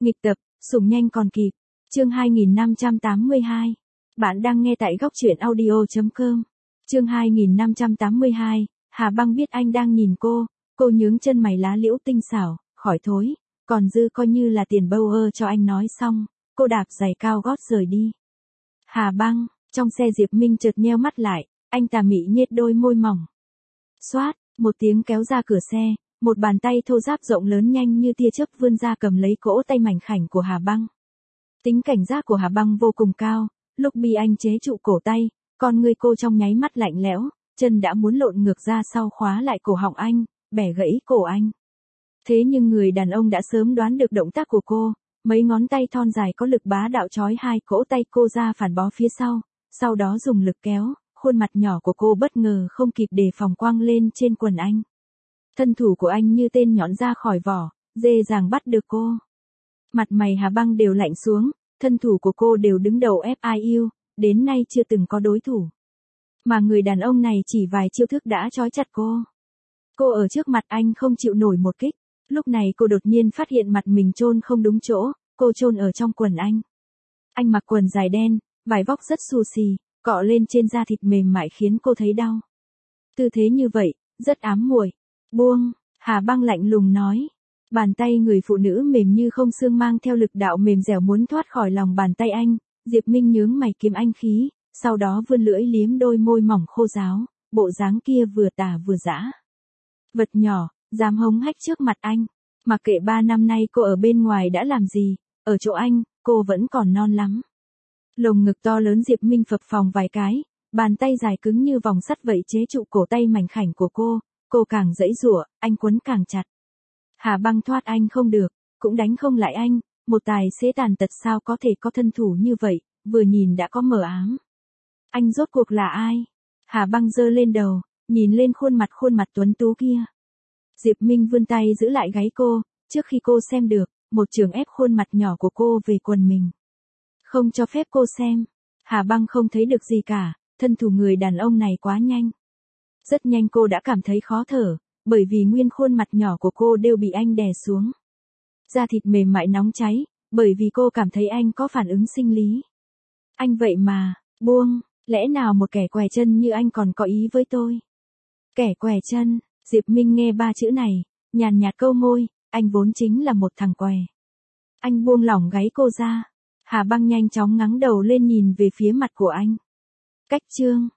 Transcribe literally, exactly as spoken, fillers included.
Nghịch tập, sủng nhanh còn kịp. Chương hai nghìn năm trăm tám mươi hai. Bạn đang nghe tại góc truyện audio chấm com. Chương hai nghìn năm trăm tám mươi hai. Hà Băng biết anh đang nhìn cô, cô nhướng chân mày lá liễu tinh xảo, khỏi thối, còn dư coi như là tiền bâu ơ cho anh nói xong, cô đạp giày cao gót rời đi. Hà Băng, trong xe Diệp Minh chợt nheo mắt lại, anh tà mị nhếch đôi môi mỏng. Xoát, một tiếng kéo ra cửa xe, một bàn tay thô ráp rộng lớn nhanh như tia chớp vươn ra cầm lấy cỗ tay mảnh khảnh của Hà Băng. Tính cảnh giác của Hà Băng vô cùng cao, lúc bị anh chế trụ cổ tay, con người cô trong nháy mắt lạnh lẽo, chân đã muốn lộn ngược ra sau khóa lại cổ họng anh, bẻ gãy cổ anh. Thế nhưng người đàn ông đã sớm đoán được động tác của cô, mấy ngón tay thon dài có lực bá đạo chói hai cỗ tay cô ra phản bó phía sau, sau đó dùng lực kéo, khuôn mặt nhỏ của cô bất ngờ không kịp đề phòng quăng lên trên quần anh. Thân thủ của anh như tên nhọn ra khỏi vỏ, dễ dàng bắt được cô. Mặt mày Hà Băng đều lạnh xuống, thân thủ của cô đều đứng đầu ép i u, đến nay chưa từng có đối thủ. Mà người đàn ông này chỉ vài chiêu thức đã trói chặt cô. Cô ở trước mặt anh không chịu nổi một kích, lúc này cô đột nhiên phát hiện mặt mình chôn không đúng chỗ, cô chôn ở trong quần anh. Anh mặc quần dài đen, vải vóc rất xù xì, cọ lên trên da thịt mềm mại khiến cô thấy đau. Tư thế như vậy, rất ám muội. Buông, Hà Băng lạnh lùng nói. Bàn tay người phụ nữ mềm như không xương mang theo lực đạo mềm dẻo muốn thoát khỏi lòng bàn tay anh, Diệp Minh nhướng mày kiếm anh khí, sau đó vươn lưỡi liếm đôi môi mỏng khô ráo, bộ dáng kia vừa tà vừa dã. Vật nhỏ, dám hống hách trước mặt anh, mặc kệ ba năm nay cô ở bên ngoài đã làm gì, ở chỗ anh, cô vẫn còn non lắm. Lồng ngực to lớn Diệp Minh phập phồng vài cái, bàn tay dài cứng như vòng sắt vậy chế trụ cổ tay mảnh khảnh của cô, cô càng giãy giụa, anh quấn càng chặt. Hà Băng thoát anh không được, cũng đánh không lại anh, một tài xế tàn tật sao có thể có thân thủ như vậy, vừa nhìn đã có mờ ám. Anh rốt cuộc là ai? Hà Băng giơ lên đầu, nhìn lên khuôn mặt khuôn mặt tuấn tú kia. Diệp Minh vươn tay giữ lại gáy cô, trước khi cô xem được, một trường ép khuôn mặt nhỏ của cô về quần mình. Không cho phép cô xem. Hà Băng không thấy được gì cả, thân thủ người đàn ông này quá nhanh. Rất nhanh cô đã cảm thấy khó thở, bởi vì nguyên khuôn mặt nhỏ của cô đều bị anh đè xuống. Da thịt mềm mại nóng cháy, bởi vì cô cảm thấy anh có phản ứng sinh lý. Anh vậy mà, buông, lẽ nào một kẻ què chân như anh còn có ý với tôi? Kẻ què chân, Diệp Minh nghe ba chữ này, nhàn nhạt câu môi, anh vốn chính là một thằng què. Anh buông lỏng gáy cô ra. Hà Băng nhanh chóng ngẩng đầu lên nhìn về phía mặt của anh. Cách chương,